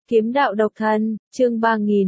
Kiếm đạo độc thân, chương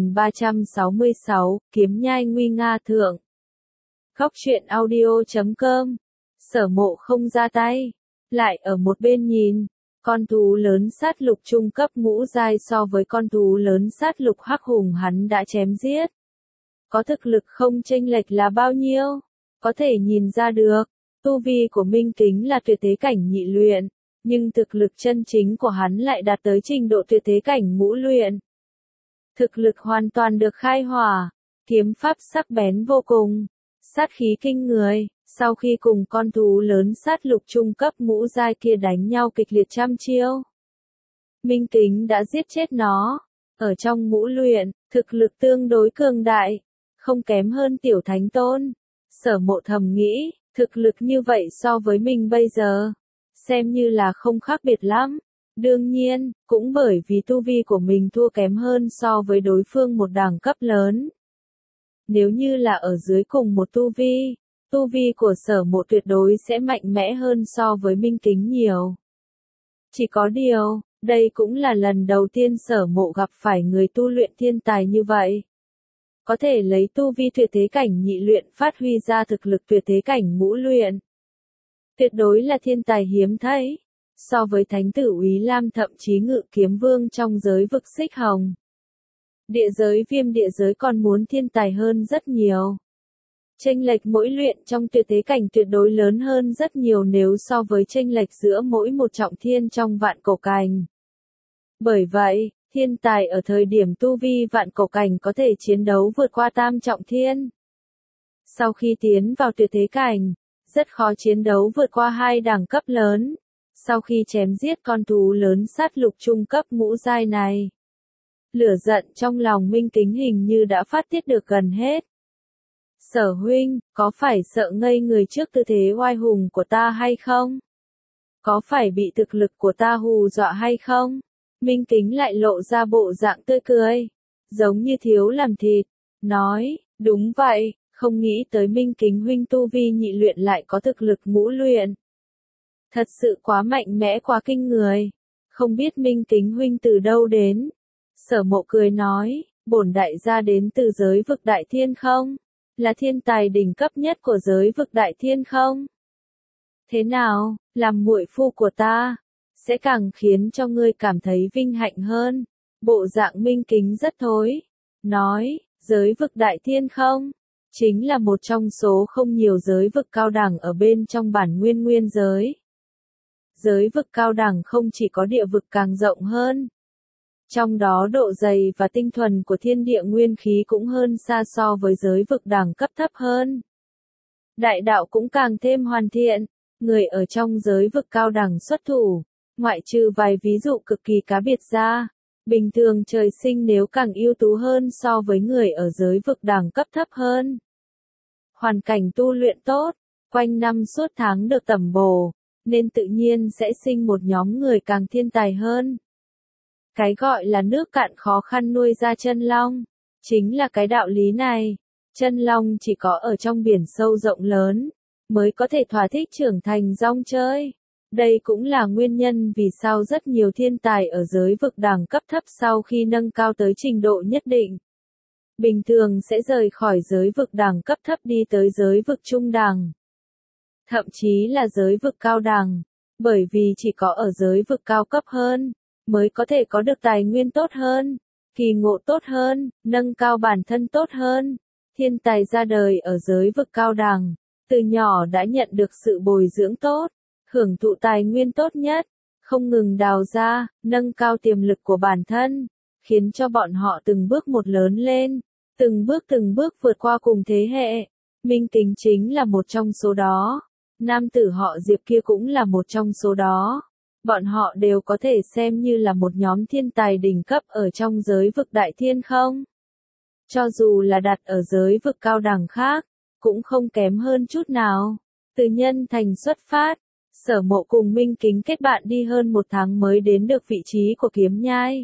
3366, kiếm nhai nguy nga thượng. Góc truyện audio.com. Sở Mộ không ra tay, lại ở một bên nhìn. Con thú lớn sát lục trung cấp ngũ giai so với con thú lớn sát lục hắc hùng hắn đã chém giết. Có thực lực không chênh lệch là bao nhiêu? Có thể nhìn ra được, tu vi của Minh Kính là tuyệt thế cảnh nhị luyện, nhưng thực lực chân chính của hắn lại đạt tới trình độ tuyệt thế cảnh ngũ luyện. Thực lực hoàn toàn được khai hỏa, kiếm pháp sắc bén vô cùng, sát khí kinh người. Sau khi cùng con thú lớn sát lục trung cấp ngũ giai kia đánh nhau kịch liệt trăm chiêu, Minh Kính đã giết chết nó. Ở trong ngũ luyện, thực lực tương đối cường đại, không kém hơn Tiểu Thánh Tôn. Sở Mộ thầm nghĩ, thực lực như vậy so với mình bây giờ, xem như là không khác biệt lắm. Đương nhiên, cũng bởi vì tu vi của mình thua kém hơn so với đối phương một đẳng cấp lớn. Nếu như là ở dưới cùng một tu vi của Sở Mộ tuyệt đối sẽ mạnh mẽ hơn so với Minh Kính nhiều. Chỉ có điều, đây cũng là lần đầu tiên Sở Mộ gặp phải người tu luyện thiên tài như vậy. Có thể lấy tu vi tuyệt thế cảnh nhị luyện phát huy ra thực lực tuyệt thế cảnh ngũ luyện. Tuyệt đối là thiên tài hiếm thấy. So với Thánh tử Úy Lam thậm chí Ngự Kiếm Vương trong giới vực xích hồng, địa giới Viêm địa giới còn muốn thiên tài hơn rất nhiều. Chênh lệch mỗi luyện trong tuyệt thế cảnh tuyệt đối lớn hơn rất nhiều nếu so với chênh lệch giữa mỗi một trọng thiên trong vạn cổ cảnh. Bởi vậy, thiên tài ở thời điểm tu vi vạn cổ cảnh có thể chiến đấu vượt qua tam trọng thiên. Sau khi tiến vào tuyệt thế cảnh, rất khó chiến đấu vượt qua hai đẳng cấp lớn. Sau khi chém giết con thú lớn sát lục trung cấp ngũ giai này, lửa giận trong lòng Minh Kính hình như đã phát tiết được gần hết. Sở huynh, có phải sợ ngây người trước tư thế oai hùng của ta hay không? Có phải bị thực lực của ta hù dọa hay không? Minh Kính lại lộ ra bộ dạng tươi cười, giống như thiếu làm thịt, nói, đúng vậy, không nghĩ tới Minh Kính huynh tu vi nhị luyện lại có thực lực ngũ luyện. Thật sự quá mạnh mẽ quá kinh người, không biết Minh Kính huynh từ đâu đến. Sở Mộ cười nói, bổn đại gia đến từ giới vực đại thiên không? Là thiên tài đỉnh cấp nhất của giới vực đại thiên không? Thế nào, làm muội phu của ta, sẽ càng khiến cho ngươi cảm thấy vinh hạnh hơn. Bộ dạng Minh Kính rất thối, nói, giới vực đại thiên không? Chính là một trong số không nhiều giới vực cao đẳng ở bên trong bản nguyên giới. Giới vực cao đẳng không chỉ có địa vực càng rộng hơn, trong đó độ dày và tinh thuần của thiên địa nguyên khí cũng hơn xa so với giới vực đẳng cấp thấp hơn. Đại đạo cũng càng thêm hoàn thiện, người ở trong giới vực cao đẳng xuất thủ, ngoại trừ vài ví dụ cực kỳ cá biệt ra, bình thường trời sinh nếu càng ưu tú hơn so với người ở giới vực đẳng cấp thấp hơn. Hoàn cảnh tu luyện tốt, quanh năm suốt tháng được tẩm bổ, nên tự nhiên sẽ sinh một nhóm người càng thiên tài hơn. Cái gọi là nước cạn khó khăn nuôi ra chân long, chính là cái đạo lý này. Chân long chỉ có ở trong biển sâu rộng lớn, mới có thể thỏa thích trưởng thành rong chơi. Đây cũng là nguyên nhân vì sao rất nhiều thiên tài ở giới vực đẳng cấp thấp sau khi nâng cao tới trình độ nhất định, bình thường sẽ rời khỏi giới vực đẳng cấp thấp đi tới giới vực trung đẳng, thậm chí là giới vực cao đẳng, bởi vì chỉ có ở giới vực cao cấp hơn, mới có thể có được tài nguyên tốt hơn, kỳ ngộ tốt hơn, nâng cao bản thân tốt hơn. Thiên tài ra đời ở giới vực cao đẳng, từ nhỏ đã nhận được sự bồi dưỡng tốt, hưởng thụ tài nguyên tốt nhất, không ngừng đào ra, nâng cao tiềm lực của bản thân, khiến cho bọn họ từng bước một lớn lên, từng bước vượt qua cùng thế hệ. Minh Kính chính là một trong số đó. Nam tử họ Diệp kia cũng là một trong số đó. Bọn họ đều có thể xem như là một nhóm thiên tài đỉnh cấp ở trong giới vực đại thiên không? Cho dù là đặt ở giới vực cao đẳng khác, cũng không kém hơn chút nào. Từ Nhân Thành xuất phát, Sở Mộ cùng Minh Kính kết bạn đi hơn một tháng mới đến được vị trí của kiếm nhai.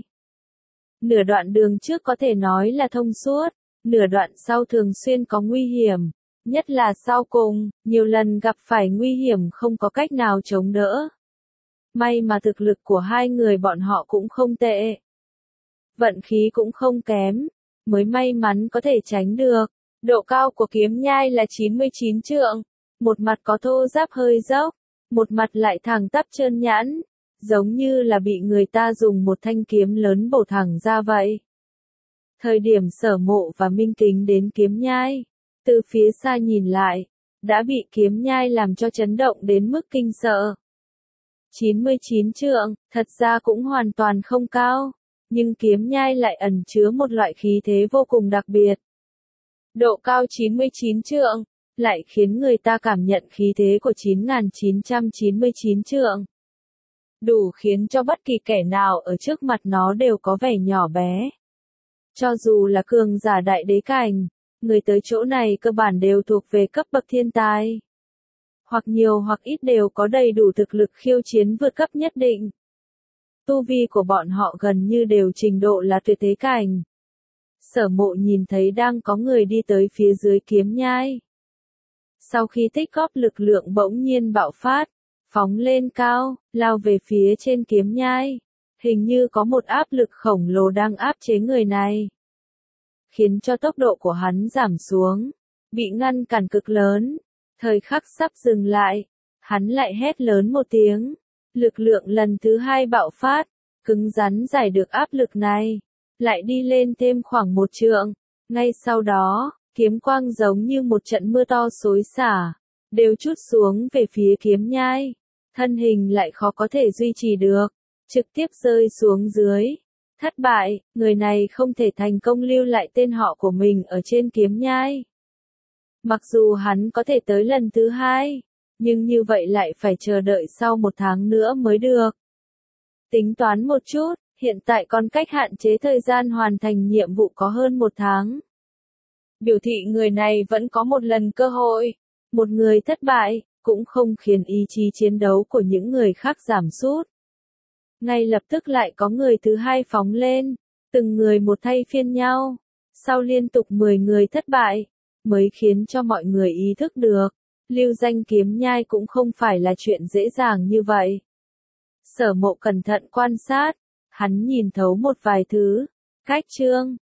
Nửa đoạn đường trước có thể nói là thông suốt, nửa đoạn sau thường xuyên có nguy hiểm. Nhất là sau cùng, nhiều lần gặp phải nguy hiểm không có cách nào chống đỡ. May mà thực lực của hai người bọn họ cũng không tệ. vận khí cũng không kém, mới may mắn có thể tránh được. Độ cao của kiếm nhai là 99 trượng, một mặt có thô ráp hơi dốc, một mặt lại thẳng tắp trơn nhẵn, giống như là bị người ta dùng một thanh kiếm lớn bổ thẳng ra vậy. Thời điểm Sở Mộ và Minh Kính đến kiếm nhai, từ phía xa nhìn lại, đã bị kiếm nhai làm cho chấn động đến mức kinh sợ. 99 trượng, thật ra cũng hoàn toàn không cao, nhưng kiếm nhai lại ẩn chứa một loại khí thế vô cùng đặc biệt. Độ cao 99 trượng, lại khiến người ta cảm nhận khí thế của 9.999 trượng. Đủ khiến cho bất kỳ kẻ nào ở trước mặt nó đều có vẻ nhỏ bé. Cho dù là cường giả đại đế cảnh, người tới chỗ này cơ bản đều thuộc về cấp bậc thiên tài. Hoặc nhiều hoặc ít đều có đầy đủ thực lực khiêu chiến vượt cấp nhất định. Tu vi của bọn họ gần như đều trình độ là tuyệt thế cảnh. Sở Mộ nhìn thấy đang có người đi tới phía dưới kiếm nhai. Sau khi tích góp lực lượng bỗng nhiên bạo phát, phóng lên cao, lao về phía trên kiếm nhai. Hình như có một áp lực khổng lồ đang áp chế người này, khiến cho tốc độ của hắn giảm xuống, bị ngăn cản cực lớn. Thời khắc sắp dừng lại, hắn lại hét lớn một tiếng, lực lượng lần thứ hai bạo phát, cứng rắn giải được áp lực này, lại đi lên thêm khoảng 1 trượng. Ngay sau đó, kiếm quang giống như một trận mưa to xối xả, đều trút xuống về phía kiếm nhai, thân hình lại khó có thể duy trì được, trực tiếp rơi xuống dưới. Thất bại, người này không thể thành công lưu lại tên họ của mình ở trên kiếm nhai. Mặc dù hắn có thể tới lần thứ hai, nhưng như vậy lại phải chờ đợi sau 1 tháng nữa mới được. Tính toán một chút, hiện tại còn cách hạn chế thời gian hoàn thành nhiệm vụ có hơn 1 tháng. Biểu thị người này vẫn có một lần cơ hội. Một người thất bại, cũng không khiến ý chí chiến đấu của những người khác giảm sút. Ngay lập tức lại có người thứ hai phóng lên, từng người một thay phiên nhau. Sau liên tục 10 người thất bại, mới khiến cho mọi người ý thức được, lưu danh kiếm nhai cũng không phải là chuyện dễ dàng như vậy. Sở Mộ cẩn thận quan sát, hắn nhìn thấu một vài thứ. Cách chương